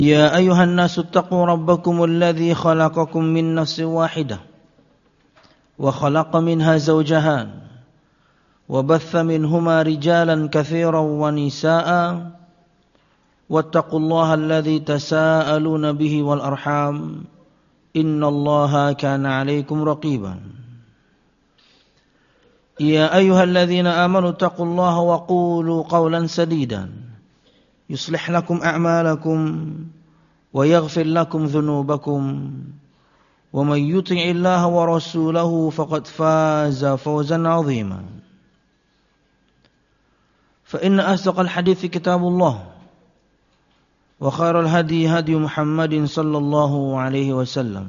يا أيها الناس اتقوا ربكم الذي خلقكم من نفس واحدة وخلق منها زوجها وبث منهما رجالا كثيرا ونساء واتقوا الله الذي تساءلون به والأرحام إن الله كان عليكم رقيبا يا أيها الذين آمنوا اتقوا الله وقولوا قولا سديدا يصلح لكم أعمالكم ويغفر لكم ذنوبكم ومن يطع الله ورسوله فقد فاز فوزا عظيما فإن أصدق الحديث كتاب الله وخير الهدي هدي محمد صلى الله عليه وسلم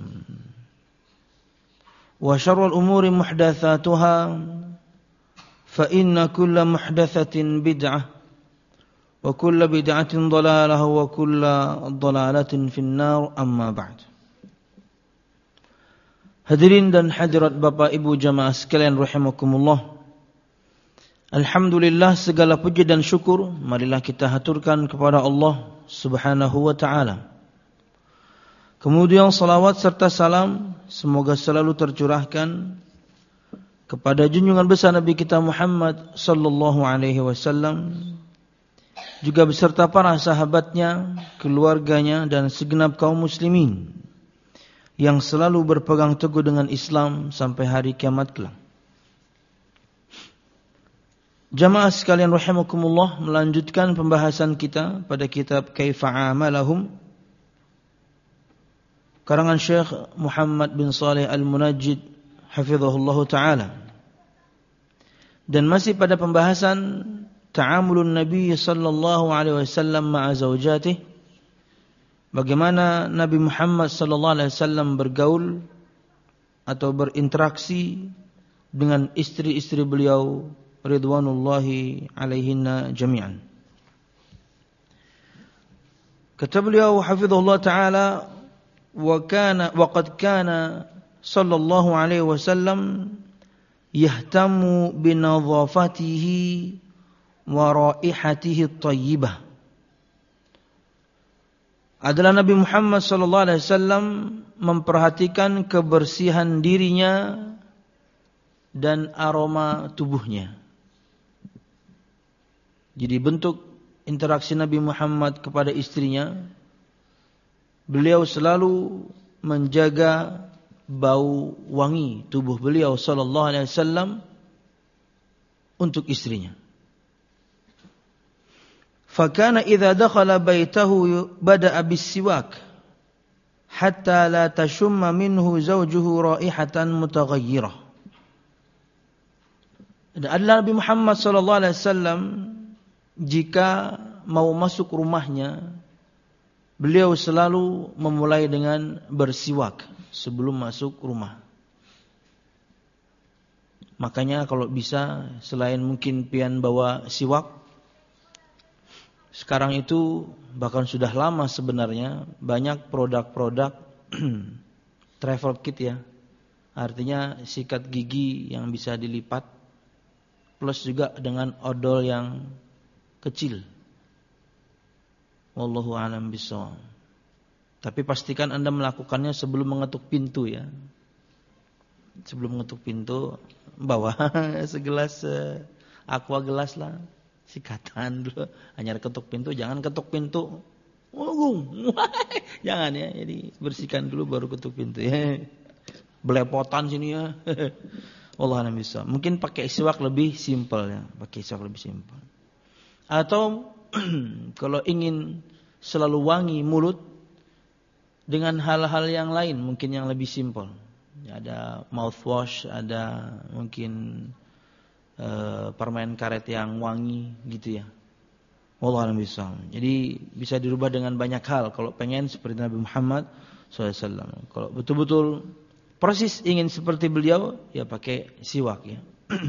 وشر الأمور محدثاتها فإن كل محدثة بدعة وكل بدعة ضلالة وكل ضلالة في النار أما بعد. Hadirin dan hadirat Bapak Ibu jamaah sekalian rahimakumullah. Alhamdulillah, segala puji dan syukur marilah kita haturkan kepada Allah Subhanahu wa taala. Kemudian salawat serta salam semoga selalu tercurahkan kepada junjungan besar Nabi kita Muhammad sallallahu alaihi wasallam, juga beserta para sahabatnya, keluarganya dan segenap kaum muslimin yang selalu berpegang teguh dengan Islam sampai hari kiamat kelak. Jamaah sekalian rahimakumullah, melanjutkan pembahasan kita pada kitab Kaifa Amalahum karangan Syekh Muhammad bin Shalih Al-Munajjid hafizahullah taala. Dan masih pada pembahasan ta'amulun Nabi sallallahu alaihi wasallam ma'a zaujatih, bagaimana Nabi Muhammad sallallahu alaihi wasallam bergaul atau berinteraksi dengan istri-istri beliau ridwanullahi alaihinna jami'an. Kata beliau hafizahullah taala, wa qad kana sallallahu alaihi wasallam yahtamu bi nadhafatihi wa raihatihi thayyibah. Adalah Nabi Muhammad sallallahu alaihi wasallam memperhatikan kebersihan dirinya dan aroma tubuhnya. Jadi bentuk interaksi Nabi Muhammad kepada istrinya, beliau selalu menjaga bau wangi tubuh beliau sallallahu alaihi wasallam untuk istrinya. Fakana idza dakhala baitahu bada'a bis-siwak hatta la tashumma minhu zawjuhu raihatan mutaghayyirah. Dan adalah Nabi Muhammad sallallahu alaihi wasallam jika mau masuk rumahnya, beliau selalu memulai dengan bersiwak sebelum masuk rumah. Makanya kalau bisa, selain mungkin pian bawa siwak, sekarang itu bahkan sudah lama sebenarnya banyak produk-produk travel kit ya. Artinya sikat gigi yang bisa dilipat plus juga dengan odol yang kecil. Wallahu a'lam bishawab. Tapi pastikan Anda melakukannya sebelum mengetuk pintu ya. Sebelum mengetuk pintu, bawa segelas aqua gelas lah. Sikatan dulu. Hanya ketuk pintu, jangan ketuk pintu. Jangan ya. Jadi bersihkan dulu baru ketuk pintu ya. Belepotan sini ya. Wallahu a'lam bishawab. Mungkin pakai siwak lebih simpel ya. Pakai siwak lebih simpel. Atau kalau ingin selalu wangi mulut dengan hal-hal yang lain, mungkin yang lebih simpel. Ada mouthwash, ada mungkin permen karet yang wangi gitu ya. Wallahu a'lam bishawab. Jadi bisa dirubah dengan banyak hal kalau pengen seperti Nabi Muhammad SAW. Kalau betul-betul persis ingin seperti beliau, ya pakai siwak ya.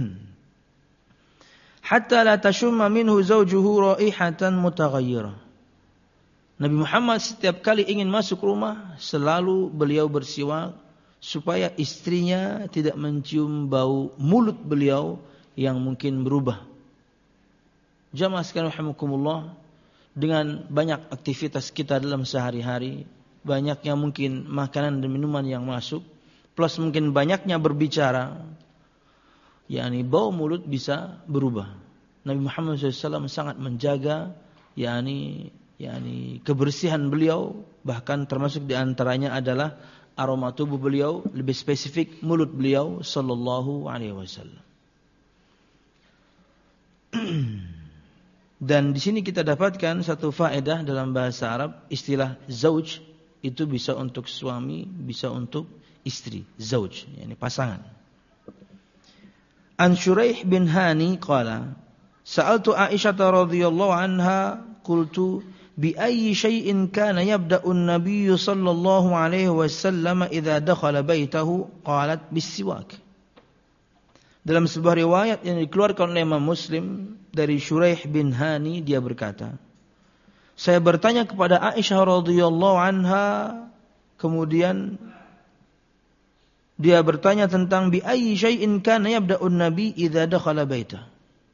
Hatta la tashumma minhu zawjuhu raihatan mutaghayyirah. Nabi Muhammad setiap kali ingin masuk rumah selalu beliau bersiwak supaya istrinya tidak mencium bau mulut beliau yang mungkin berubah. Jamaah sekalian rahimakumullah, dengan banyak aktivitas kita dalam sehari-hari, banyaknya mungkin makanan dan minuman yang masuk, plus mungkin banyaknya berbicara, yakni bau mulut bisa berubah. Nabi Muhammad SAW sangat menjaga yakni kebersihan beliau, bahkan termasuk di antaranya adalah aroma tubuh beliau, lebih spesifik mulut beliau sallallahu alaihi wasallam. Dan di sini kita dapatkan satu faedah dalam bahasa Arab, istilah zauj itu bisa untuk suami, bisa untuk istri, zauj, yakni pasangan. An Shuraih bin Hani qala, sa'altu Aisyah radhiyallahu anha, qultu bi ayyi shay'in kana yabda'u an-nabiy sallallahu alaihi wasallam idza dakhala baitahu? Qalat bis-siwak. Dalam sebuah riwayat yang dikeluarkan oleh Imam Muslim dari Shuraih bin Hani, dia berkata, saya bertanya kepada Aisyah radhiyallahu anha, kemudian dia bertanya tentang bi ayyi syai'in kana yabda'u an-nabi idza dakhala baitah.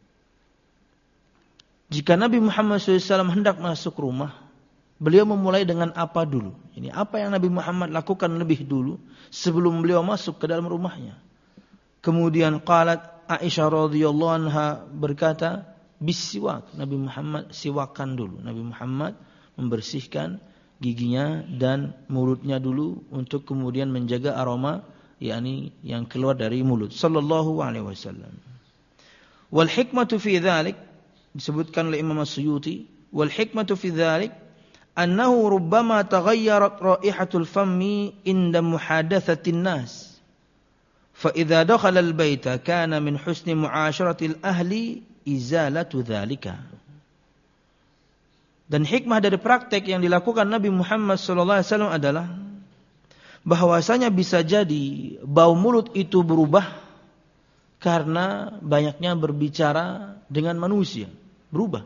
Jika Nabi Muhammad SAW hendak masuk rumah, beliau memulai dengan apa dulu? Ini apa yang Nabi Muhammad lakukan lebih dulu sebelum beliau masuk ke dalam rumahnya. Kemudian qalat Aisyah radhiyallahu anha berkata, bis-siwak. Nabi Muhammad siwakan dulu. Nabi Muhammad membersihkan giginya dan mulutnya dulu untuk kemudian menjaga aroma yakni yang keluar dari mulut. Sallallahu alaihi wasallam. Wal hikmatu fi dzalik, disebutkan oleh Imam As-Suyuti, wal hikmatu fi dzalik annahu rubbama taghayyarat raihatul fammi inda muhadatsatin nas. Fa idza dakhala al-baita kana min husni mu'asharatil ahli izalatu dzalika. Dan hikmah dari praktek yang dilakukan Nabi Muhammad sallallahu alaihi wasallam adalah bahwasanya bisa jadi bau mulut itu berubah karena banyaknya berbicara dengan manusia, berubah.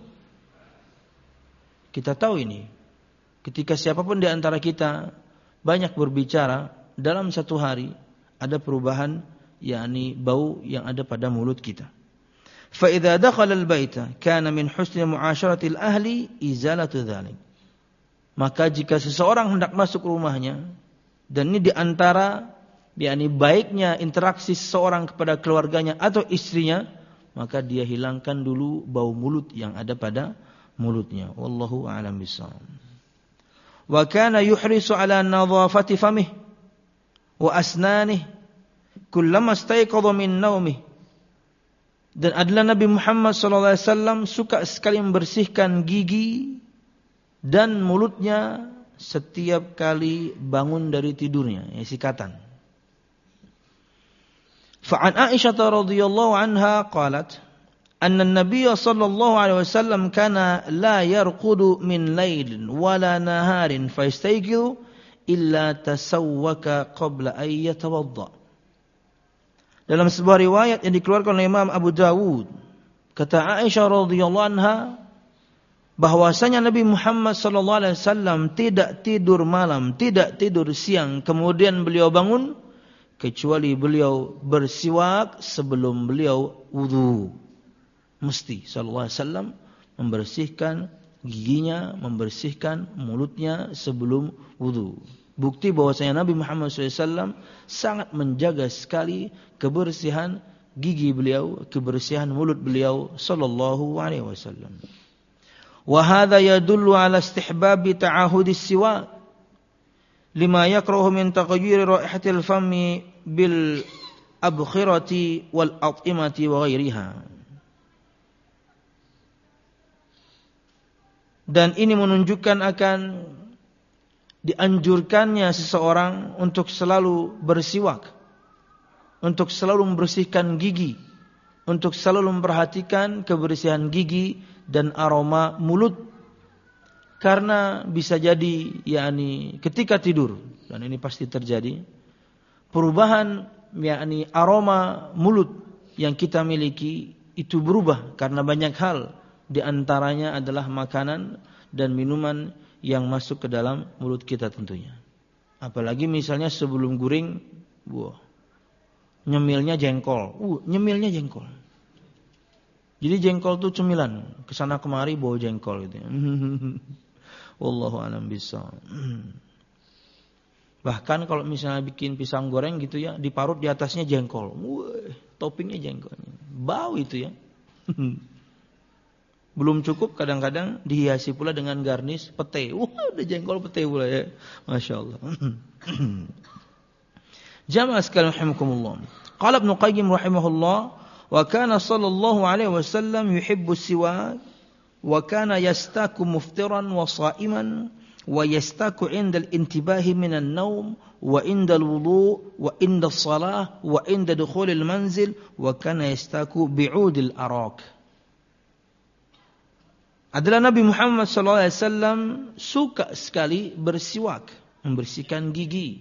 Kita tahu ini. Ketika siapapun di antara kita banyak berbicara dalam satu hari, ada perubahan yakni bau yang ada pada mulut kita. Fa idza dakhala al-baita kana min husni mu'asharatil ahli izalatu dzalik. Maka jika seseorang hendak masuk rumahnya, dan ini di antara yakni baiknya interaksi seseorang kepada keluarganya atau istrinya, maka dia hilangkan dulu bau mulut yang ada pada mulutnya. Wallahu a'lam bishawab. Wa kana yuhrisu ala nadhafati famih wa asnanih kullama istayqadha min naumih. Dan adalah Nabi Muhammad SAW suka sekali membersihkan gigi dan mulutnya setiap kali bangun dari tidurnya, sikatan. Fa'an Aisyah radhiyallahu anha qalat anna an-nabiy sallallahu alaihi wasallam kana la yarqudu min lailin wala naharin fayastayqidu illa tasawwaka qabla an yatawadda. Dalam sebuah riwayat yang dikeluarkan oleh Imam Abu Dawud, kata Aisyah radhiyallahu anha bahwasanya Nabi Muhammad sallallahu alaihi wasallam tidak tidur malam, tidak tidur siang, kemudian beliau bangun kecuali beliau bersiwak sebelum beliau wudu. Mesti sallallahu alaihi wasallam membersihkan giginya, membersihkan mulutnya sebelum wudu. Bukti bahwasanya Nabi Muhammad SAW sangat menjaga sekali kebersihan gigi beliau, kebersihan mulut beliau sallallahu alaihi wasallam. Wa hadha yadullu ala istihbabi ta'ahudi siwak lima yakrahu min taghayyur raihatil fami bil abkhirati wal at'imati wa ghairiha. Dan ini menunjukkan akan dianjurkannya seseorang untuk selalu bersiwak, untuk selalu membersihkan gigi, untuk selalu memperhatikan kebersihan gigi dan aroma mulut, karena bisa jadi yakni ketika tidur, dan ini pasti terjadi, perubahan yakni aroma mulut yang kita miliki itu berubah karena banyak hal, di antaranya adalah makanan dan minuman yang masuk ke dalam mulut kita tentunya. Apalagi misalnya sebelum guring, nyemilnya jengkol. Nyemilnya jengkol. Jadi jengkol itu cemilan, kesana kemari bawa jengkol gitu ya. Wallahu a'lam bishawab. Bahkan kalau misalnya bikin pisang goreng gitu ya, diparut di atasnya jengkol. Wah, toppingnya jengkol. Bau itu ya. Belum cukup, kadang-kadang dihiasi pula dengan garnish pete. Wah, ada jengkol pete pula ya. Masya Allah. Jamaah sekalian rahimakumullah. Qala Ibnu Qayyim rahimahullah, wa kana sallallahu alaihi wasallam yuhibbu siwak wa kana yastaku muftiran wa sha'iman wa yastaku 'inda al-intibahi min an-nawm wa 'inda al-wudu' wa 'inda as-salah wa 'inda dukhul al-manzil wa kana yastaku bi'ud al-araq. Adalah Nabi Muhammad sallallahu alaihi wasallam suka sekali bersiwak, membersihkan gigi.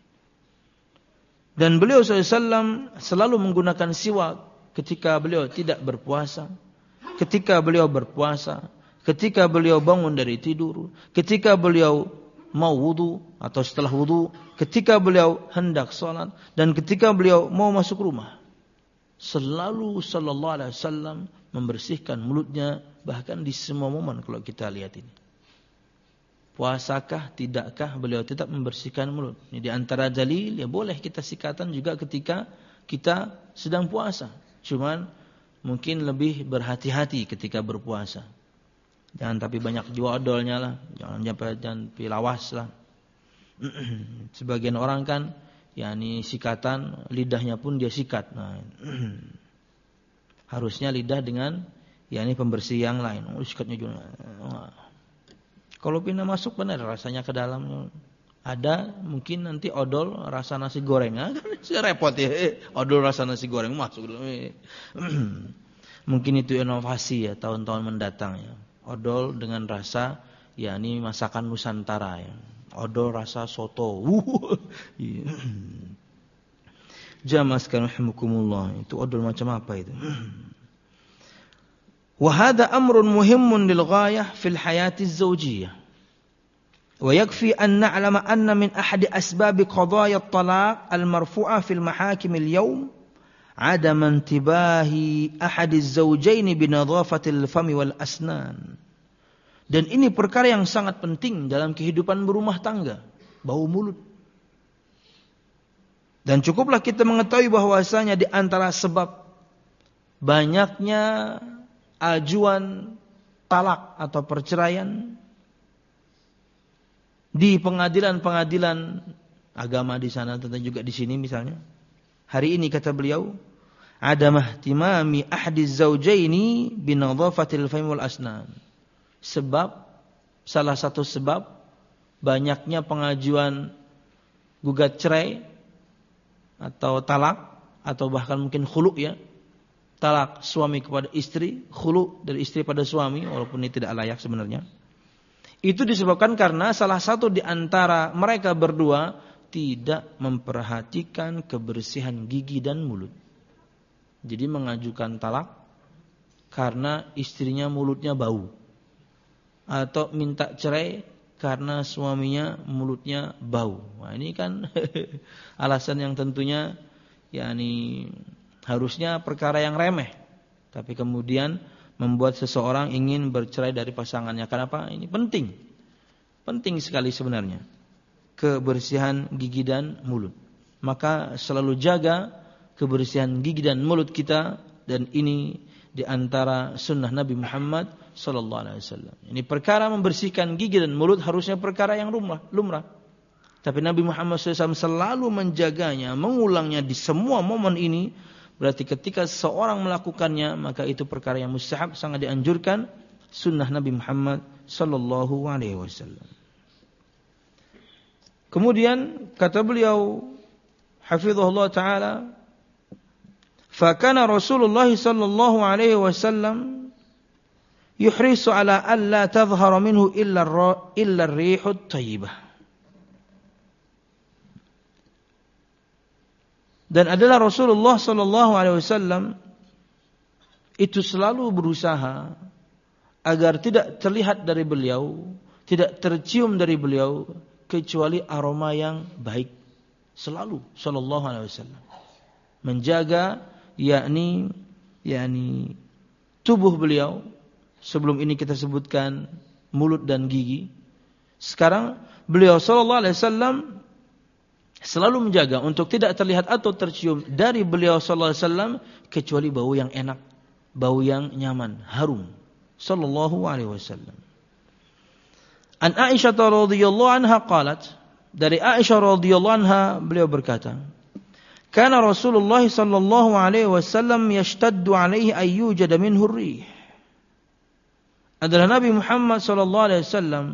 Dan beliau sallallahu alaihi wasallam selalu menggunakan siwak ketika beliau tidak berpuasa, ketika beliau berpuasa, ketika beliau bangun dari tidur, ketika beliau mau wudu atau setelah wudu, ketika beliau hendak salat, dan ketika beliau mau masuk rumah. Selalu sallallahu alaihi wasallam membersihkan mulutnya, bahkan di semua momen kalau kita lihat ini. Puasakah, tidakkah, beliau tetap membersihkan mulut. Ini di antara dalil, ya boleh kita sikatan juga ketika kita sedang puasa. Cuman mungkin lebih berhati-hati ketika berpuasa. Jangan tapi banyak juga odolnya lah. Jangan lawas lah. Sebagian orang kan, yakni sikatan, lidahnya pun dia sikat. Nah, harusnya lidah dengan yakni pembersih yang lain. Sikatnya juga. Kalau pindah masuk benar rasanya ke dalam. Ada mungkin nanti odol rasa nasi goreng. Kan repot ya. Odol rasa nasi goreng masuk. Mungkin itu inovasi ya tahun-tahun mendatang ya. Odol dengan rasa ya ini masakan Nusantara ya. Odol rasa soto. Jamaah sekalian rahimakumullah. Itu odol macam apa itu? Wa hadha amrun muhimmun lil ghayah fil hayati az-zawjiyyah. ويكفي أن نعلم أن من أحد أسباب قضايا الطلاق المرفوعة في المحاكم اليوم عدم انتباه أحد الزوجين بنظافة الفم والأسنان. Dan ini perkara yang sangat penting dalam kehidupan berumah tangga, bau mulut. Dan cukuplah kita mengetahui bahwasanya di antara sebab banyaknya ajuan talak atau perceraian di pengadilan-pengadilan agama di sana, tentu juga di sini misalnya. Hari ini kata beliau, ada mahtimami ahdiz zawjaini binadhafatil fam wal asnan. Sebab salah satu sebab banyaknya pengajuan gugat cerai atau talak atau bahkan mungkin khulu ya. Talak suami kepada istri, khulu dari istri pada suami walaupun ini tidak layak sebenarnya. Itu disebabkan karena salah satu di antara mereka berdua tidak memperhatikan kebersihan gigi dan mulut. Jadi mengajukan talak karena istrinya mulutnya bau. Atau minta cerai karena suaminya mulutnya bau. Nah, ini kan alasan yang tentunya yakni harusnya perkara yang remeh. Tapi kemudian membuat seseorang ingin bercerai dari pasangannya. Kenapa? Ini penting. Penting sekali sebenarnya. Kebersihan gigi dan mulut. Maka selalu jaga kebersihan gigi dan mulut kita. Dan ini di antara sunnah Nabi Muhammad sallallahu alaihi wasallam. Ini perkara membersihkan gigi dan mulut harusnya perkara yang lumrah. Tapi Nabi Muhammad SAW selalu menjaganya, mengulangnya di semua momen ini. Berarti ketika seorang melakukannya, maka itu perkara yang mustahab, sangat dianjurkan, sunnah Nabi Muhammad sallallahu alaihi wasallam. Kemudian kata beliau hafizahullah taala, fa kana Rasulullah sallallahu alaihi wasallam yuhrisu ala an la tadhhara minhu illa ar-rihut thayyibah. Dan adalah Rasulullah sallallahu alaihi wasallam itu selalu berusaha agar tidak terlihat dari beliau, tidak tercium dari beliau kecuali aroma yang baik. Selalu sallallahu alaihi wasallam menjaga yakni tubuh beliau. Sebelum ini kita sebutkan mulut dan gigi. Sekarang beliau sallallahu alaihi wasallam selalu menjaga untuk tidak terlihat atau tercium dari beliau sallallahu alaihi wasallam kecuali bau yang enak, bau yang nyaman, harum. Sallallahu alaihi wasallam. An Aisyah radhiyallahu anha qalat, dari Aisyah radhiyallahu anha beliau berkata, kana Rasulullah sallallahu alaihi wasallam yashtaddu alaihi ay yujada minhu ar-rih. Adalah Nabi Muhammad sallallahu alaihi wasallam,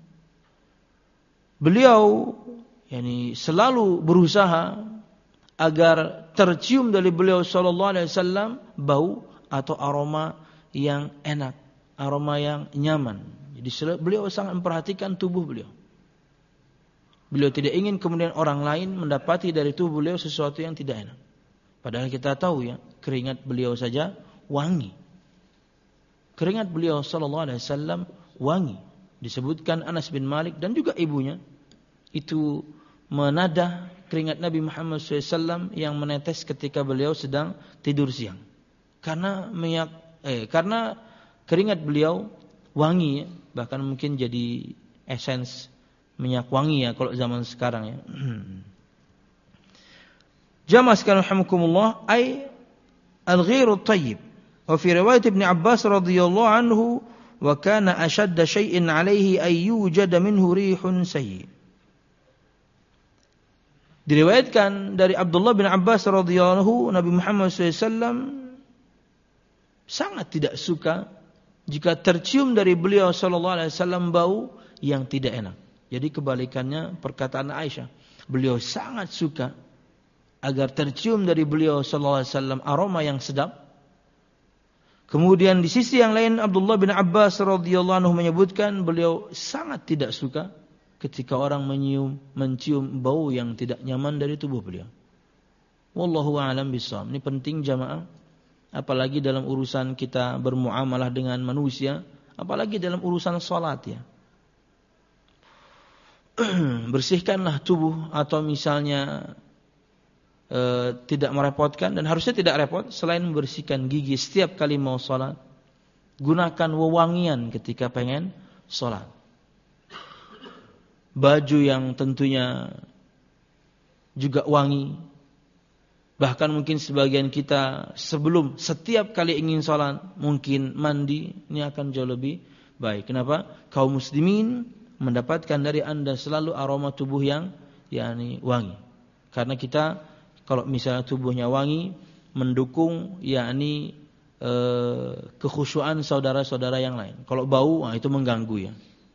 beliau selalu berusaha agar tercium dari beliau sallallahu alaihi wasallam bau atau aroma yang enak, aroma yang nyaman. Jadi beliau sangat memperhatikan tubuh beliau. Beliau tidak ingin kemudian orang lain mendapati dari tubuh beliau sesuatu yang tidak enak. Padahal kita tahu ya, keringat beliau saja wangi. Keringat beliau sallallahu alaihi wasallam wangi. Disebutkan Anas bin Malik dan juga ibunya itu menadah keringat Nabi Muhammad SAW yang menetes ketika beliau sedang tidur siang. Karena keringat beliau wangi ya, bahkan mungkin jadi esens minyak wangi ya kalau zaman sekarang ya. Jamaah sekalian rahimakumullah, ay al-ghiru thayyib. Wa fi riwayat Ibnu Abbas radhiyallahu anhu, wa kana ashadda syai'in 'alaihi ay yujada minhu rihun sayyi. Diriwayatkan dari Abdullah bin Abbas radhiyallahu anhu, Nabi Muhammad SAW sangat tidak suka jika tercium dari beliau sallallahu alaihi wasallam bau yang tidak enak. Jadi kebalikannya perkataan Aisyah. Beliau sangat suka agar tercium dari beliau sallallahu alaihi wasallam aroma yang sedap. Kemudian di sisi yang lain Abdullah bin Abbas radhiyallahu anhu menyebutkan beliau sangat tidak suka ketika orang mencium bau yang tidak nyaman dari tubuh beliau. Wallahu a'lam bishawab. Ini penting jamaah, apalagi dalam urusan kita bermuamalah dengan manusia, apalagi dalam urusan salat ya. Bersihkanlah tubuh, atau misalnya tidak merepotkan, dan harusnya tidak repot, selain membersihkan gigi setiap kali mau salat, gunakan wewangian ketika pengen salat. Baju yang tentunya juga wangi. Bahkan mungkin sebagian kita sebelum setiap kali ingin salat mungkin mandi, ini akan jauh lebih baik. Kenapa? Kaum muslimin mendapatkan dari Anda selalu aroma tubuh yang wangi. Karena kita kalau misalnya tubuhnya wangi mendukung kekhusyuan saudara-saudara yang lain. Kalau bau itu mengganggu ya.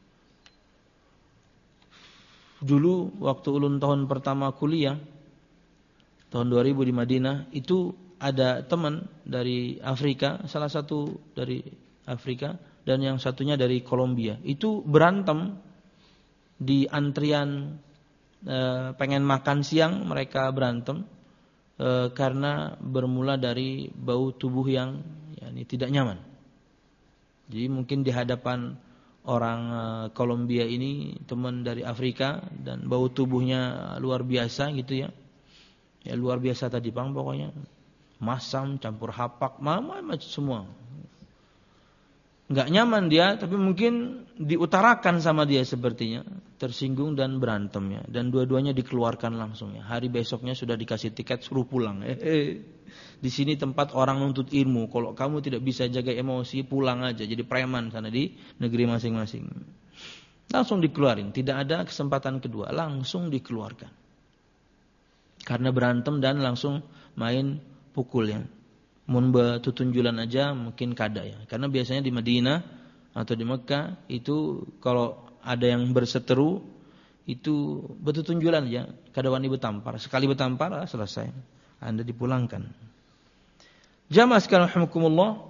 Dulu waktu ulun tahun pertama kuliah tahun 2000 di Madinah, itu ada teman dari Afrika, salah satu dari Afrika dan yang satunya dari Kolombia. Itu berantem di antrian pengen makan siang, mereka berantem karena bermula dari bau tubuh yang tidak nyaman. Jadi mungkin di hadapan orang Kolombia ini teman dari Afrika dan bau tubuhnya luar biasa gitu ya. Ya luar biasa tadi bang, pokoknya masam campur hapak, macam semua. Enggak nyaman dia, tapi mungkin diutarakan sama dia sepertinya, tersinggung dan berantem ya. Dan dua-duanya dikeluarkan langsung ya. Hari besoknya sudah dikasih tiket suruh pulang. Di sini tempat orang nuntut ilmu. Kalau kamu tidak bisa jaga emosi, pulang aja jadi preman sana di negeri masing-masing. Langsung dikeluarin, tidak ada kesempatan kedua, langsung dikeluarkan. Karena berantem dan langsung main pukul ya. Mun betutunjulan aja mungkin kada ya. Karena biasanya di Madinah atau di Mekah itu kalau ada yang berseteru itu betutunjulan aja. Kada wani betampar. Sekali betampar selesai. Anda dipulangkan. Jamaah sekalian rahimakumullah.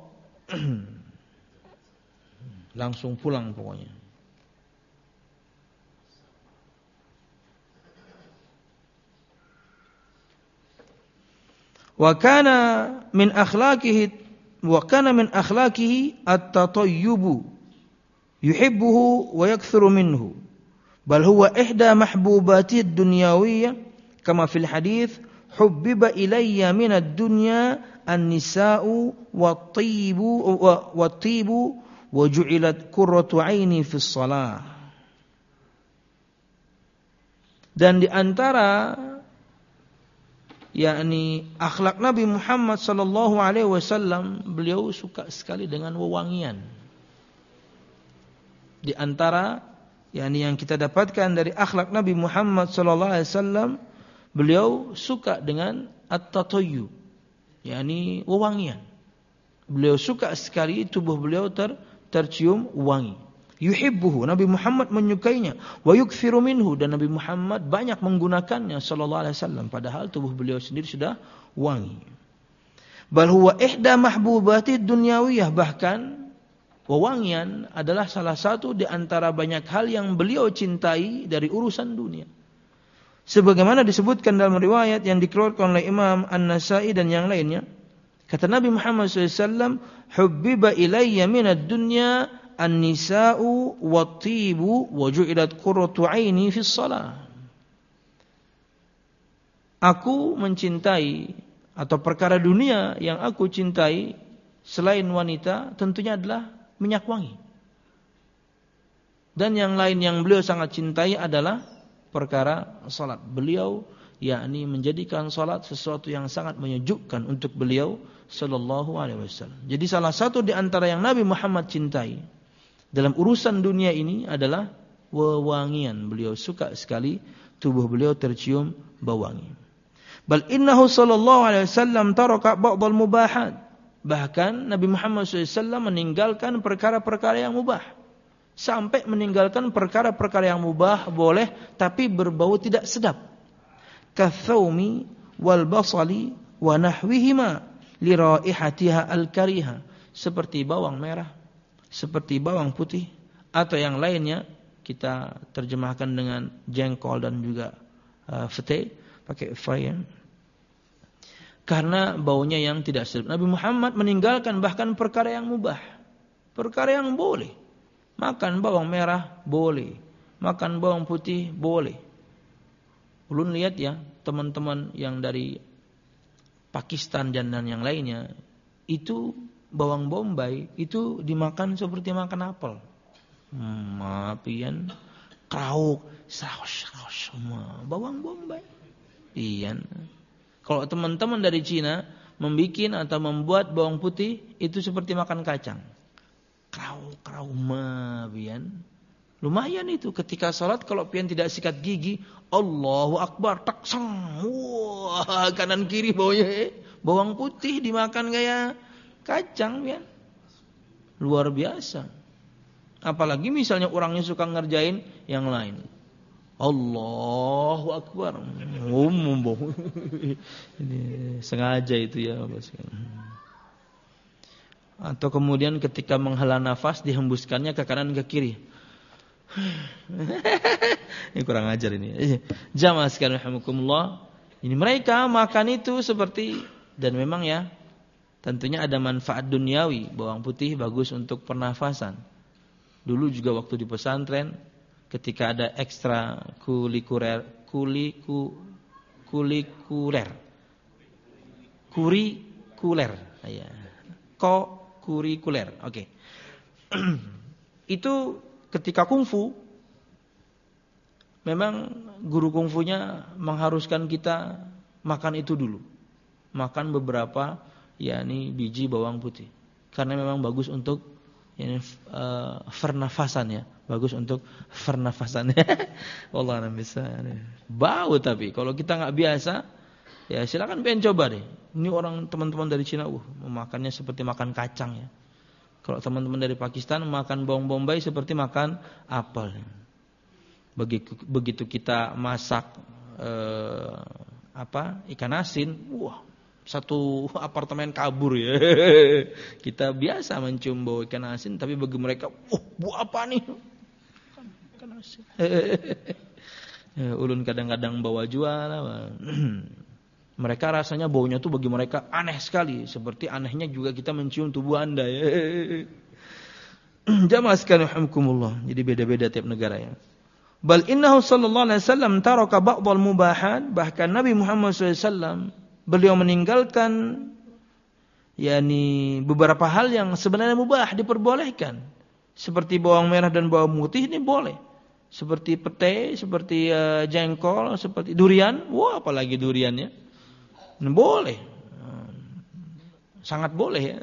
Langsung pulang pokoknya. Wa kana min akhlaqihi at-tatayyubu yuhibbuhu wa yakthuru minhu bal huwa ihda mahbubati ad-dunyawiyyah kama fil hadits hubbiba ilayya min ad-dunya an-nisa'u wat-tibu wa ju'ilat qurratu 'aini fis shalah. Dan di antara yakni akhlak Nabi Muhammad sallallahu alaihi wasallam, beliau suka sekali dengan wewangian. Di antara yakni yang kita dapatkan dari akhlak Nabi Muhammad sallallahu alaihi wasallam, beliau suka dengan at-tatayyub, yakni wewangian. Beliau suka sekali tubuh beliau tercium wangi. Yuhibbuhu, Nabi Muhammad menyukainya. Wa yukthiru minhu, dan Nabi Muhammad banyak menggunakannya sallallahu alaihi wasallam, padahal tubuh beliau sendiri sudah wangi. Bal huwa ihda mahbubati dunyawiyah, bahkan wewangian adalah salah satu di antara banyak hal yang beliau cintai dari urusan dunia. Sebagaimana disebutkan dalam riwayat yang dikeluarkan oleh Imam An-Nasa'i dan yang lainnya, kata Nabi Muhammad SAW, hubbiba ilayya minad dunya an-nisa'u wat-tibu wa ju'ilat qurratu 'aini fis shalah. Aku mencintai, atau perkara dunia yang aku cintai selain wanita tentunya adalah minyak wangi. Dan yang lain yang beliau sangat cintai adalah perkara salat. Beliau yakni menjadikan salat sesuatu yang sangat menyejukkan untuk beliau sallallahu alaihi wasallam. Jadi salah satu di antara yang Nabi Muhammad cintai dalam urusan dunia ini adalah wewangian. Beliau suka sekali tubuh beliau tercium bau wangi. Bal innahu sallallahu alaihi wasallam taraka ba'dal mubahat. Bahkan Nabi Muhammad SAW meninggalkan perkara-perkara yang mubah. Sampai meninggalkan perkara-perkara yang mubah boleh tapi berbau tidak sedap. Kathaumi wal basali wa nahwihima li raihatiha al-kariha. Seperti bawang merah, seperti bawang putih, atau yang lainnya kita terjemahkan dengan jengkol dan juga fete, pakai fa ya. Karena baunya yang tidak sedap. Nabi Muhammad meninggalkan bahkan perkara yang mubah, perkara yang boleh. Makan bawang merah boleh, makan bawang putih boleh. Ulun lihat ya, teman-teman yang dari Pakistan dan yang lainnya, itu bawang bombay itu dimakan seperti makan apel. Mapian krauk, saus semua bawang bombay. Iyan. Kalau teman-teman dari Cina membikin atau membuat bawang putih itu seperti makan kacang. Krau mapian. Lumayan itu ketika salat kalau pian tidak sikat gigi, Allahu Akbar, taksang. Wah, kanan kiri baunya bawang putih dimakan kayak kacang pian. Luar biasa. Apalagi misalnya orangnya suka ngerjain yang lain. Allahu Akbar. Ini sengaja itu ya. Atau kemudian ketika menghela nafas dihembuskannya ke kanan ke kiri. Ini kurang ajar ini. Jamaah sekalian rahimakumullah. Ini mereka makan itu seperti, dan memang ya tentunya ada manfaat duniawi. Bawang putih bagus untuk pernafasan. Dulu juga waktu di pesantren ketika ada ekstra kurikuler, ya. Kurikuler. Oke. Itu ketika kungfu memang guru kungfunya mengharuskan kita makan itu dulu. Makan beberapa yakni biji bawang putih. Karena memang bagus untuk pernafasan ya. Bagus untuk pernafasan. Wallah bisa. Bau tapi kalau kita enggak biasa ya silakan pengen coba deh. Ini orang teman-teman dari Cina memakannya seperti makan kacang ya. Kalau teman-teman dari Pakistan makan bawang bombay seperti makan apel. Begitu kita masak ikan asin, satu apartemen kabur ya. Kita biasa mencium bau ikan asin, tapi bagi mereka, bau apa nih? Ikan asin. Ulun kadang-kadang bawa jual. Mereka rasanya baunya tuh bagi mereka aneh sekali. Seperti anehnya juga kita mencium tubuh Anda ya. Jamaah sekalian rahimakumullah. Jadi beda-beda tiap negara ya. Bal innahu sallallahu alaihi wasallam taraka ba'dal mubahat. Bahkan Nabi Muhammad SAW beliau meninggalkan yakni beberapa hal yang sebenarnya mubah, diperbolehkan. Seperti bawang merah dan bawang putih ini boleh. Seperti pete, seperti jengkol, seperti durian. Wah, apalagi duriannya. Boleh. Sangat boleh ya.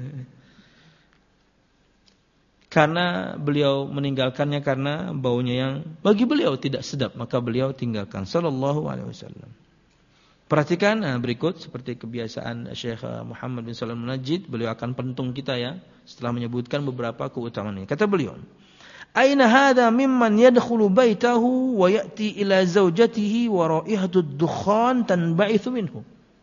Karena beliau meninggalkannya karena baunya yang bagi beliau tidak sedap, maka beliau tinggalkan sallallahu alaihi wasallam. Perhatikan berikut seperti kebiasaan Syekh Muhammad bin Shalih Al-Munajjid, beliau akan pentung kita ya setelah menyebutkan beberapa keutamaan ini. Kata beliau, "Aina hadha mimman yadkhulu baitahu wa ya'ti ila zawjatihi wa raihatu ad-dukhan tanba'ithu minhu."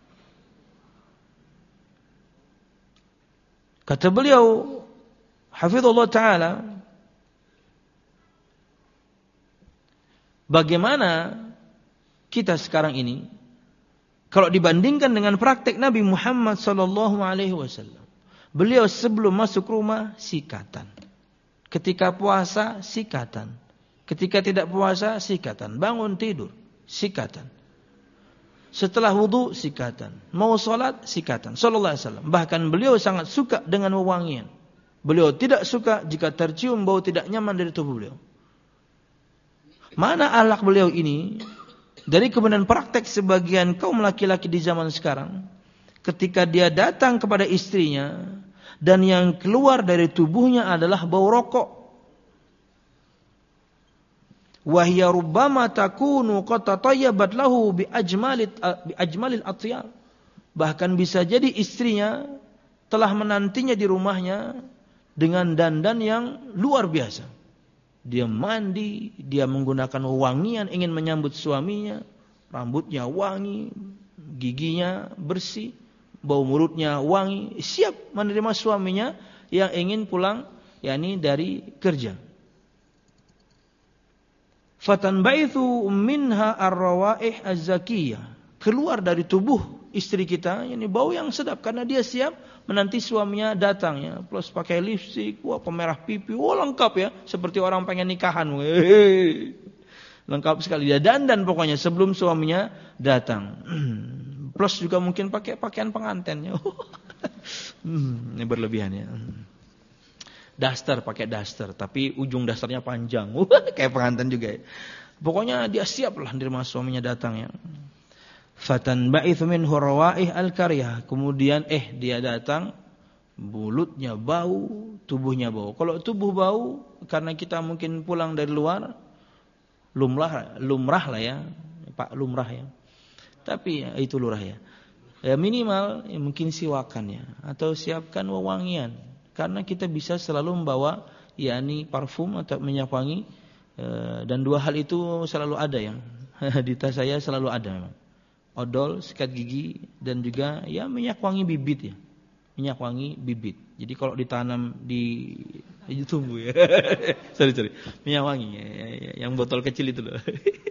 Kata beliau hafizallahu taala, bagaimana kita sekarang ini kalau dibandingkan dengan praktek Nabi Muhammad sallallahu alaihi wasallam. Beliau sebelum masuk rumah sikatan. Ketika puasa sikatan. Ketika tidak puasa sikatan. Bangun tidur sikatan. Setelah wudu sikatan. Mau salat sikatan. Sallallahu alaihi wasallam. Bahkan beliau sangat suka dengan wewangian. Beliau tidak suka jika tercium bau tidak nyaman dari tubuh beliau. Mana akhlak beliau ini? Dari kemudian praktek sebagian kaum laki-laki di zaman sekarang, ketika dia datang kepada istrinya dan yang keluar dari tubuhnya adalah bau rokok. Wa hiya rubbama takunu qad tatayyabat lahu bi ajmalil atyab. Bahkan bisa jadi istrinya telah menantinya di rumahnya dengan dandan yang luar biasa. Dia mandi, dia menggunakan wangian ingin menyambut suaminya, rambutnya wangi, giginya bersih, bau mulutnya wangi, siap menerima suaminya yang ingin pulang yakni dari kerja. Fatanbaithu minha ar-rawaih az-zakiyah. Keluar dari tubuh istri kita ini bau yang sedap karena dia siap menanti suaminya datang ya, plus pakai lipstik, wah pemerah pipi, wah lengkap ya, seperti orang pengen nikahan. Lengkap sekali dia dandan pokoknya sebelum suaminya datang. Plus juga mungkin pakai pakaian pengantinnya. Ini berlebihan ya. Daster, pakai daster, tapi ujung dasternya panjang. Kayak pengantin juga ya. Pokoknya dia siap lah menerima suaminya datang ya. Fatanba'ithu minhu rawaih al-karyah. Kemudian dia datang, mulutnya bau, tubuhnya bau. Kalau tubuh bau karena kita mungkin pulang dari luar, lumrah lah ya, Pak lumrah ya. Tapi itu lurah ya. Ya minimal ya, mungkin siwakan ya atau siapkan wewangian karena kita bisa selalu membawa yakni parfum atau minyak wangi dan dua hal itu selalu ada ya. Di tas saya selalu ada memang. Odol, sikat gigi dan juga ya minyak wangi bibit ya. Minyak wangi bibit. Jadi kalau ditanam di tumbuh ya. sorry. Minyak wangi ya, yang botol kecil itu loh.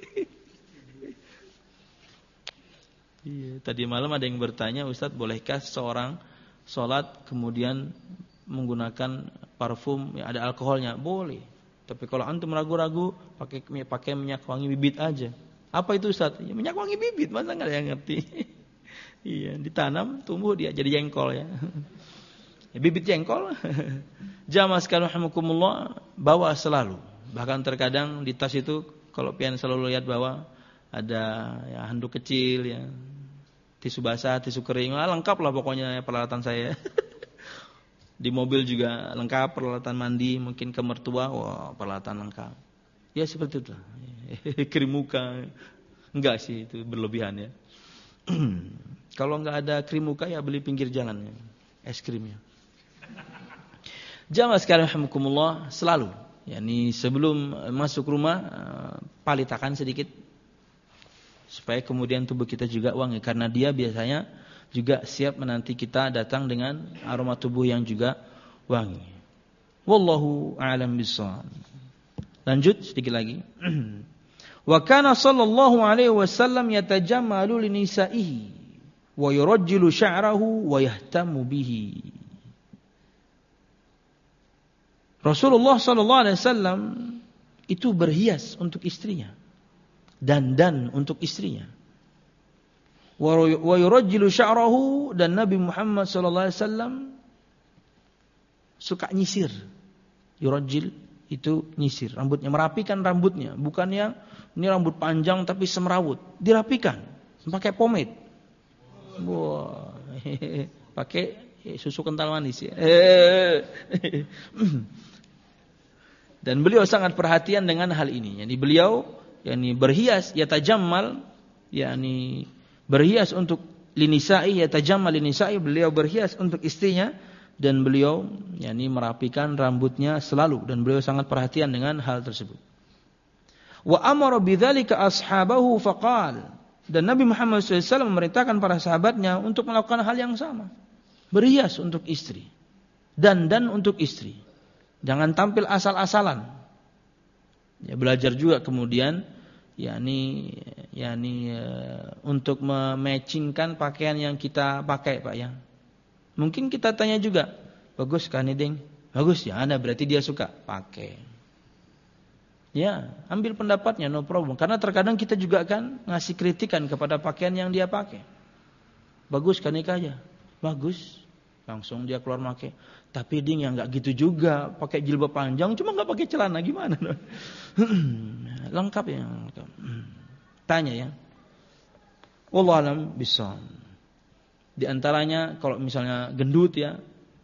Iya, tadi malam ada yang bertanya, Ustadz, bolehkah seorang sholat kemudian menggunakan parfum yang ada alkoholnya? Boleh. Tapi kalau antum ragu-ragu, pakai minyak wangi bibit aja. Apa itu Ustaz? Ya, minyak wangi bibit, masa nggak ada yang ngerti? Iya, ditanam, tumbuh dia jadi jengkol ya. Bibit jengkol. Jamaah sekalian rahimakumullah, bawa selalu. Bahkan terkadang di tas itu kalau pian selalu lihat bawa ada ya handuk kecil ya. Tisu basah, tisu kering, lengkap lah pokoknya peralatan saya. Di mobil juga lengkap peralatan mandi, mungkin ke mertua, wah peralatan lengkap. Ya seperti itu. Krim muka. Enggak sih, itu berlebihan ya. Kalau enggak ada krim muka ya beli pinggir jalan ya. Es krimnya. Jamaah sekalian rahimakumullah, selalu yakni sebelum masuk rumah palitakan sedikit supaya kemudian tubuh kita juga wangi karena dia biasanya juga siap menanti kita datang dengan aroma tubuh yang juga wangi. Wallahu a'lam bishawab. Lanjut sedikit lagi. Wa kana sallallahu alaihi wasallam yatajammalu li nisa'ihi wa yurajjilu sya'rahu wa yahtamu bihi. Rasulullah sallallahu alaihi wasallam itu berhias untuk istrinya, dandan untuk istrinya. Wa yurajjilu sya'rahu, dan Nabi Muhammad sallallahu alaihi wasallam suka nyisir. Yurajjil itu nyisir, rambutnya, merapikan rambutnya, bukan yang ini rambut panjang tapi semrawut, dirapikan pakai pomade. Wah, pakai susu kental manis ya. Dan beliau sangat perhatian dengan hal ini. Yani beliau berhias, yatajammal, yani berhias untuk linisa'i, yatajammal linisa'i, beliau berhias untuk istrinya, dan beliau merapikan rambutnya selalu, dan beliau sangat perhatian dengan hal tersebut. Wa amara bidzalika ashabahu faqal, dan Nabi Muhammad SAW memerintahkan para sahabatnya untuk melakukan hal yang sama. Berhias untuk istri, dandan untuk istri. Jangan tampil asal-asalan. Ya, belajar juga kemudian untuk mematchingkan pakaian yang kita pakai, Pak ya. Mungkin kita tanya juga, bagus kan ini, Ding? Bagus ya, Anda berarti dia suka pakai. Ya, ambil pendapatnya, no problem. Karena terkadang kita juga kan ngasih kritikan kepada pakaian yang dia pakai. Bagus kan nikahnya? Bagus. Langsung dia keluar pakai. Tapi Ding yang enggak gitu juga, pakai jilbab panjang cuma enggak pakai celana, gimana? Lengkap ya, lengkap. Tanya ya. Wallahu a'lam bishawab. Di antaranya kalau misalnya gendut ya,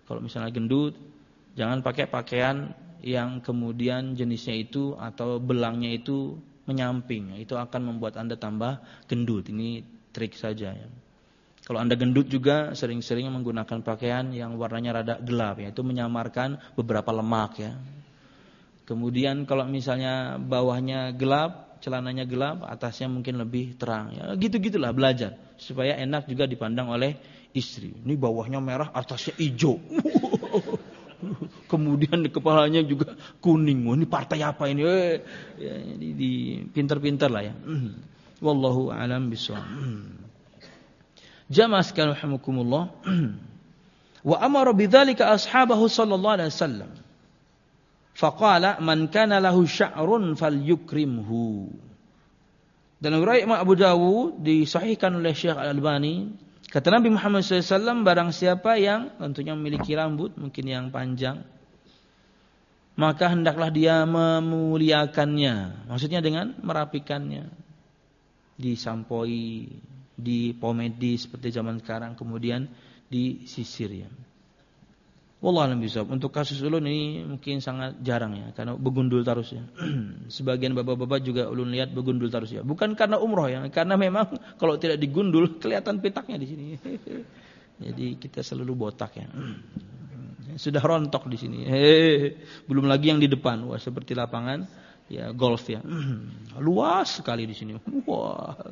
jangan pakai pakaian yang kemudian jenisnya itu atau belangnya itu menyamping. Itu akan membuat Anda tambah gendut. Ini trik saja ya. Kalau Anda gendut juga sering-sering menggunakan pakaian yang warnanya rada gelap ya, itu menyamarkan beberapa lemak ya. Kemudian kalau misalnya bawahnya gelap, celananya gelap, atasnya mungkin lebih terang ya. Gitu-gitulah belajar supaya enak juga dipandang oleh istri. Ini bawahnya merah, atasnya hijau. Kemudian di kepalanya juga kuning. Wah, ini partai apa ini? Ya, di pintar-pintar lah ya. Wallahu a'lam bishawab. Jamaah sekalian rahimakumullah. Wa amara bidzalika ashabahu sallallahu alaihi wasallam. Faqala man kana lahu sya'run falyukrimhu. Dalam riwayat Imam Abu Dawud disahihkan oleh Syekh Al-Albani, kata Nabi Muhammad SAW, barang siapa yang tentunya memiliki rambut mungkin yang panjang, maka hendaklah dia memuliakannya. Maksudnya dengan merapikannya, disampoi, dipomedi seperti zaman sekarang, kemudian disisir ya. Wallahu a'lam bishawab. Untuk kasus ulun ini mungkin sangat jarang ya, karena begundul terus ya. Sebagian bapak-bapak juga ulun lihat begundul terus ya. Bukan karena umroh ya, karena memang kalau tidak digundul kelihatan petaknya di sini. Jadi kita selalu botak ya. Sudah rontok di sini. Belum lagi yang di depan, wah seperti lapangan ya golf ya. Luas sekali di sini. Wah.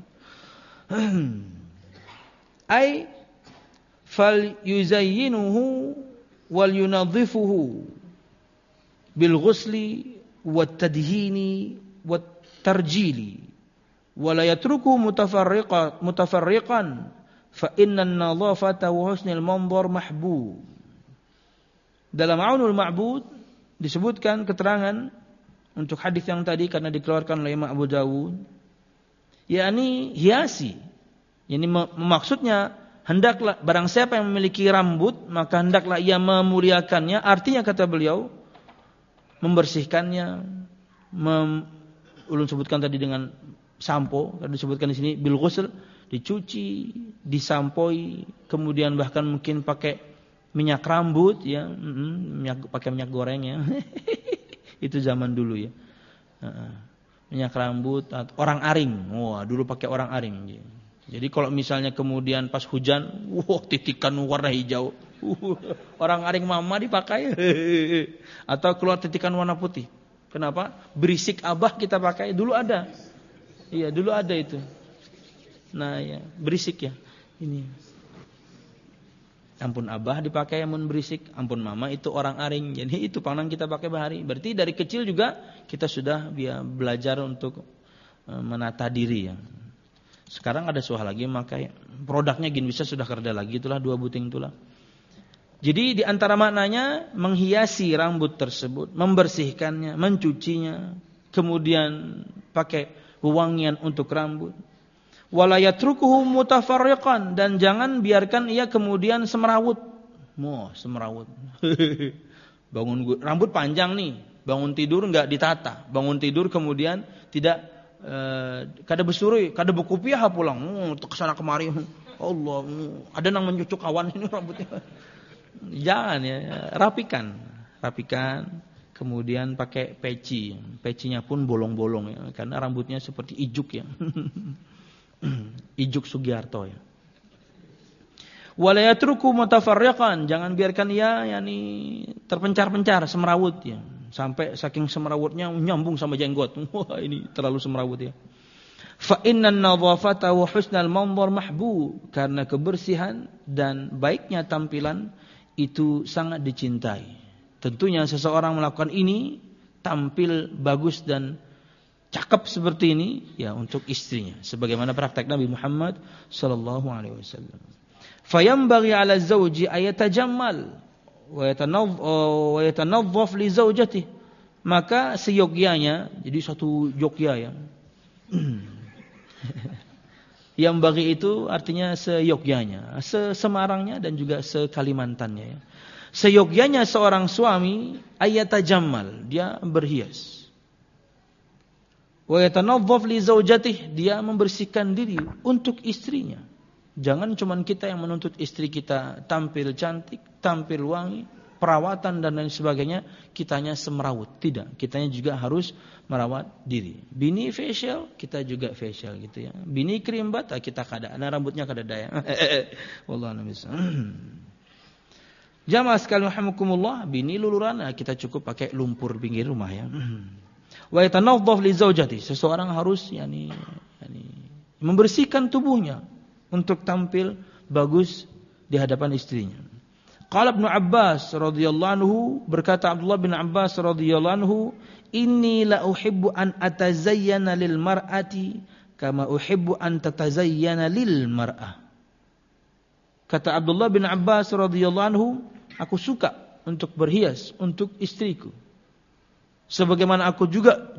Ai fal yuzayyinuhu wal yunadhifuhu bil ghusli wat tadhini wat tarjili wa la yatruku mutafarriqan fa inna an-nadhafata wa husnul manzar mahbub. Dalam Aunul Ma'bud disebutkan keterangan untuk hadis yang tadi karena dikeluarkan oleh Imam Abu Dawud, yakni hiasi. Yani maksudnya hendaklah barang siapa yang memiliki rambut maka hendaklah ia memuliakannya. Artinya kata beliau membersihkannya. Ulun sebutkan tadi dengan sampo, karena disebutkan di sini bil ghusl, dicuci, disampoi, kemudian bahkan mungkin pakai minyak rambut ya, pakai minyak goreng ya. Itu zaman dulu ya. Minyak rambut atau orang aring. Wah, dulu pakai orang aring ya. Jadi kalau misalnya kemudian pas hujan, wah titikan warna hijau. Orang aring mama dipakai. Atau keluar titikan warna putih. Kenapa? Berisik abah kita pakai. Dulu ada. Iya, dulu ada itu. Nah ya, berisik ya. Ini. Ampun abah dipakai ampun berisik, ampun mama itu orang aring. Jadi itu pangnang kita pakai bahari. Berarti dari kecil juga kita sudah belajar untuk menata diri ya. Sekarang ada suah lagi makai produknya gin bisa sudah kerja lagi, itulah 2 buting itulah. Jadi di antara maknanya menghiasi rambut tersebut, membersihkannya, mencucinya, kemudian pakai wewangian untuk rambut. Wala yatrukuhu mutafarriqan, dan jangan biarkan ia kemudian semerawut. Semerawut. Rambut panjang nih, bangun tidur enggak ditata. Bangun tidur kemudian tidak kada besurui, kada bekupiah pulang. Kesana kemari. Allah, ada nang mencucuk awan ini rambutnya. Jangan ya, rapikan. Kemudian pakai peci. Pecinya pun bolong-bolong ya, karena rambutnya seperti ijuk ya. Ijuk Sugiarto ya. Wala yatruku mutafarriqan, jangan biarkan ia terpencar-pencar, semerawut ya. Sampai saking semerawutnya nyambung sama jenggot. Wah, ini terlalu semerawut ya. Fa innan nadhafata wa husnal manzar mahbub, karena kebersihan dan baiknya tampilan itu sangat dicintai. Tentunya seseorang melakukan ini tampil bagus dan cakep seperti ini ya untuk istrinya, sebagaimana praktek Nabi Muhammad sallallahu alaihi wasallam. Fayambaghi 'ala zawji ayatajammal wa yatanadhaf li zawjatihi, maka seyogyanya, jadi satu yogya ya. Yang bagi itu artinya seyogyanya, sesemarangnya dan juga sekalimantannya ya. Seyogyanya seorang suami ayatajammal, dia berhias. Wa yatanadhaf li zawjatihi, dia membersihkan diri untuk istrinya. Jangan cuma kita yang menuntut istri kita tampil cantik, tampil wangi, perawatan dan lain sebagainya, kitanya semerawut. Tidak, kitanya juga harus merawat diri. Bini facial, kita juga facial gitu ya. Bini krim bata, kita kada, nah rambutnya kada daya. Wallahu a'lam. Jamaah sekalian rahimakumullah, bini luluran, kita cukup pakai lumpur pinggir rumah ya. Wa yatanadhaf li zawjati, seseorang harus membersihkan tubuhnya untuk tampil bagus di hadapan istrinya. Qala Ibnu Abbas radhiyallahu anhu, berkata Abdullah bin Abbas radhiyallahu anhu, inni la uhibbu an atazayyana lil mar'ati kama uhibbu an tatazayyana lil mar'ah. Kata Abdullah bin Abbas radhiyallahu anhu, aku suka untuk berhias untuk istriku. Sebagaimana aku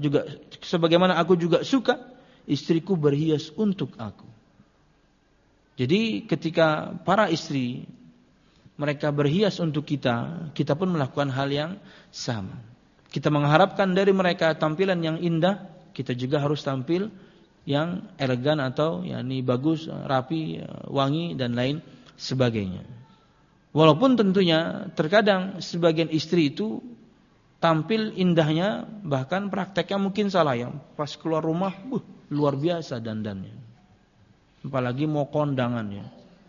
juga suka istriku berhias untuk aku. Jadi ketika para istri mereka berhias untuk kita, kita pun melakukan hal yang sama. Kita mengharapkan dari mereka tampilan yang indah, kita juga harus tampil yang elegan atau bagus, rapi, wangi dan lain sebagainya. Walaupun tentunya terkadang sebagian istri itu tampil indahnya, bahkan prakteknya mungkin salah ya. Pas keluar rumah, luar biasa dandannya. Apalagi mau kondangan ya.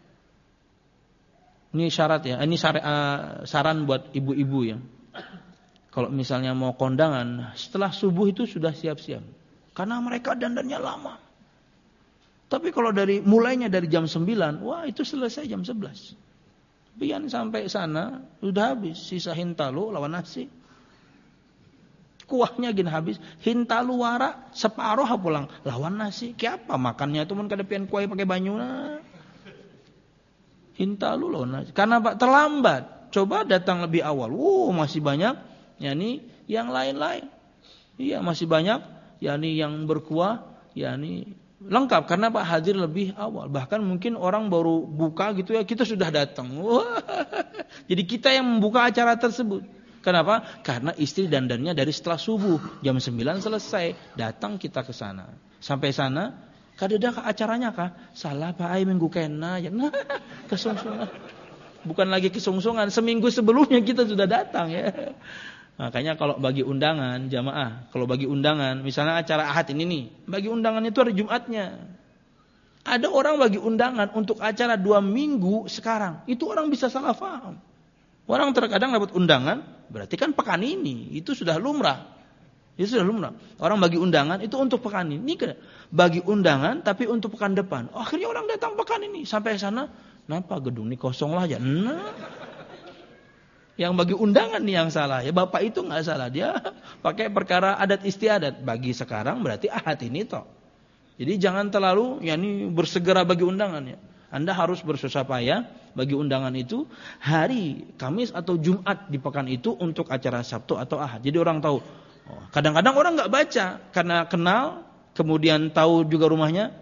Ini syarat ya. Ini saran buat ibu-ibu ya. Kalau misalnya mau kondangan, setelah subuh itu sudah siap-siap. Karena mereka dandannya lama. Tapi kalau mulainya dari jam 9, wah itu selesai jam 11. Biar sampai sana sudah habis. Sisa hintalu lawan nasi. Kuahnya gini habis, hintalu wara separuh pulang lawan nasi. Kiapa makannya itu mun kada pian kuah pakai banyu nah. Hintalu lawan nasi. Karena Pak terlambat. Coba datang lebih awal. Masih banyak yang lain-lain. Iya, masih banyak yang berkuah, lengkap karena Pak hadir lebih awal. Bahkan mungkin orang baru buka gitu ya, kita sudah datang. Jadi kita yang membuka acara tersebut. Kenapa? Karena istri dandannya dari setelah subuh, jam 9 selesai, datang kita ke sana. Sampai sana, kadeda acaranya kah? Salah Pak ai minggu kena ya. Nah, kesungsungan. Bukan lagi kesungsungan, seminggu sebelumnya kita sudah datang ya. Makanya kalau bagi undangan jamaah, kalau bagi undangan, misalnya acara Ahad ini nih, bagi undangan itu hari Jumatnya. Ada orang bagi undangan untuk acara 2 minggu sekarang, itu orang bisa salah paham. Orang terkadang dapat undangan, berarti kan pekan ini, itu sudah lumrah. Itu sudah lumrah. Orang bagi undangan itu untuk pekan ini, bagi undangan tapi untuk pekan depan. Akhirnya orang datang pekan ini, sampai sana, kenapa gedung ini kosong lah ya? Nah. Yang bagi undangan nih yang salah ya, bapak itu nggak salah, dia pakai perkara adat istiadat. Bagi sekarang berarti Ahad ini toh. Jadi jangan terlalu bersegera bagi undangan ya. Anda harus bersusah payah bagi undangan itu hari Kamis atau Jumat di pekan itu untuk acara Sabtu atau Ahad. Jadi orang tahu. Kadang-kadang orang nggak baca karena kenal, kemudian tahu juga rumahnya.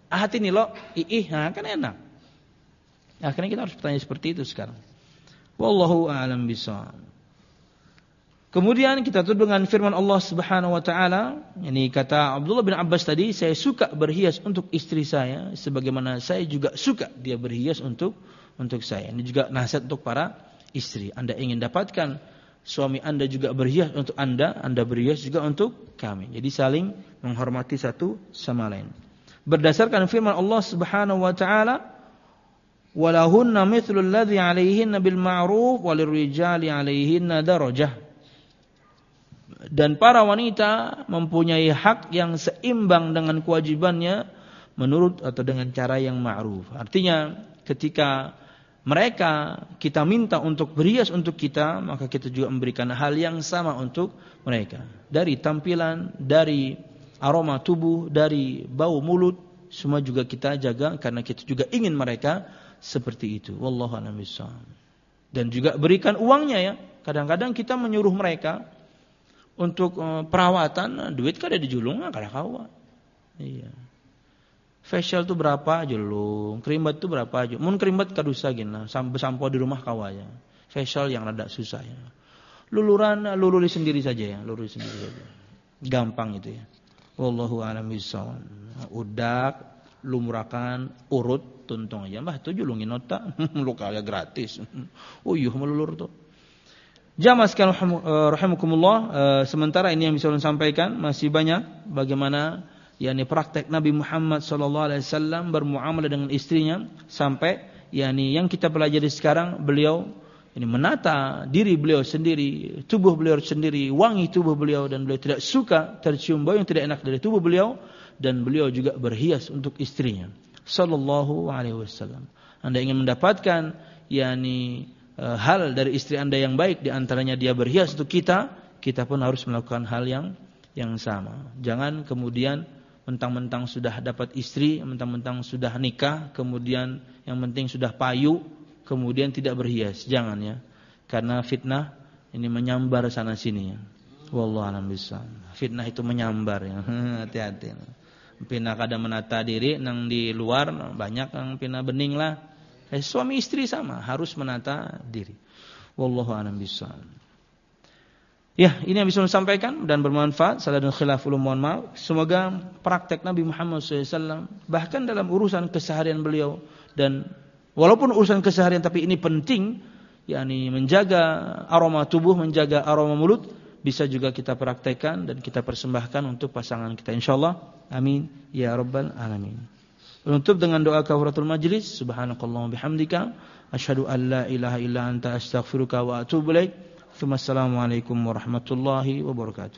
Hati nih lo, nah kan enak. Akhirnya kita harus bertanya seperti itu sekarang. Wallahu a'lam bishawab. Kemudian kita tutup dengan firman Allah Subhanahu wa taala, ini kata Abdullah bin Abbas tadi, saya suka berhias untuk istri saya sebagaimana saya juga suka dia berhias untuk saya. Ini juga nasihat untuk para istri. Anda ingin dapatkan suami Anda juga berhias untuk Anda berhias juga untuk kami. Jadi saling menghormati satu sama lain. Berdasarkan firman Allah Subhanahu wa taala, walahunna mithlu alladhi 'alaihinna bil ma'ruf walirrijali 'alaihinna darajah. Dan para wanita mempunyai hak yang seimbang dengan kewajibannya menurut atau dengan cara yang ma'ruf. Artinya ketika mereka kita minta untuk berhias untuk kita, maka kita juga memberikan hal yang sama untuk mereka. Dari tampilan, dari aroma tubuh, dari bau mulut, semua juga kita jaga karena kita juga ingin mereka seperti itu. Wallahu a'lam bishawab. Dan juga berikan uangnya ya. Kadang-kadang kita menyuruh mereka untuk perawatan, duit kan ada di julung, kada kawa. Iya. Facial tuh berapa julung, krimbat tuh berapa julung. Mun krimbat kadusa gina, sampo di rumah kawa ya. Facial yang rada susah ya. Luluran luluri sendiri saja ya, luluri sendiri saja. Gampang itu ya. Wallahu a'lam bishawab. Udak, lumurakan, urut, tuntung aja. Mbah tuh julungin nota, lu kaya gratis. Oh iya melulur tuh. Jamaah sekalian rahimakumullah, sementara ini yang bisa saya sampaikan masih banyak bagaimana yakni praktek Nabi Muhammad sallallahu alaihi wasallam bermuamalah dengan istrinya sampai yakni yang kita pelajari sekarang beliau ini menata diri beliau sendiri, tubuh beliau sendiri, wangi tubuh beliau dan beliau tidak suka tercium bau yang tidak enak dari tubuh beliau dan beliau juga berhias untuk istrinya sallallahu alaihi wasallam. Anda ingin mendapatkan yakni hal dari istri Anda yang baik, di antaranya dia berhias untuk kita pun harus melakukan hal yang sama. Jangan kemudian mentang-mentang sudah dapat istri, mentang-mentang sudah nikah, kemudian yang penting sudah payu, kemudian tidak berhias. Jangan ya. Karena fitnah ini menyambar sana sini ya. Wallahu a'lam bishawab. Fitnah itu menyambar ya. Hati-hati. Pina kada menata diri nang di luar banyak yang pina bening lah. Suami istri sama harus menata diri. Wallahu a'lam bishawab. Ya, ini yang bisa saya sampaikan dan bermanfaat. Salah dan khilaf mohon maaf. Semoga praktek Nabi Muhammad SAW bahkan dalam urusan keseharian beliau dan walaupun urusan keseharian tapi ini penting, yakni menjaga aroma tubuh, menjaga aroma mulut bisa juga kita praktekkan dan kita persembahkan untuk pasangan kita insyaallah. Amin ya rabbal alamin. Penutup dengan doa kafaratul majlis. Subhanakallahumma bihamdika asyhadu an la ilaha illa anta astaghfiruka wa atubu ilaik. Assalamualaikum warahmatullahi wabarakatuh.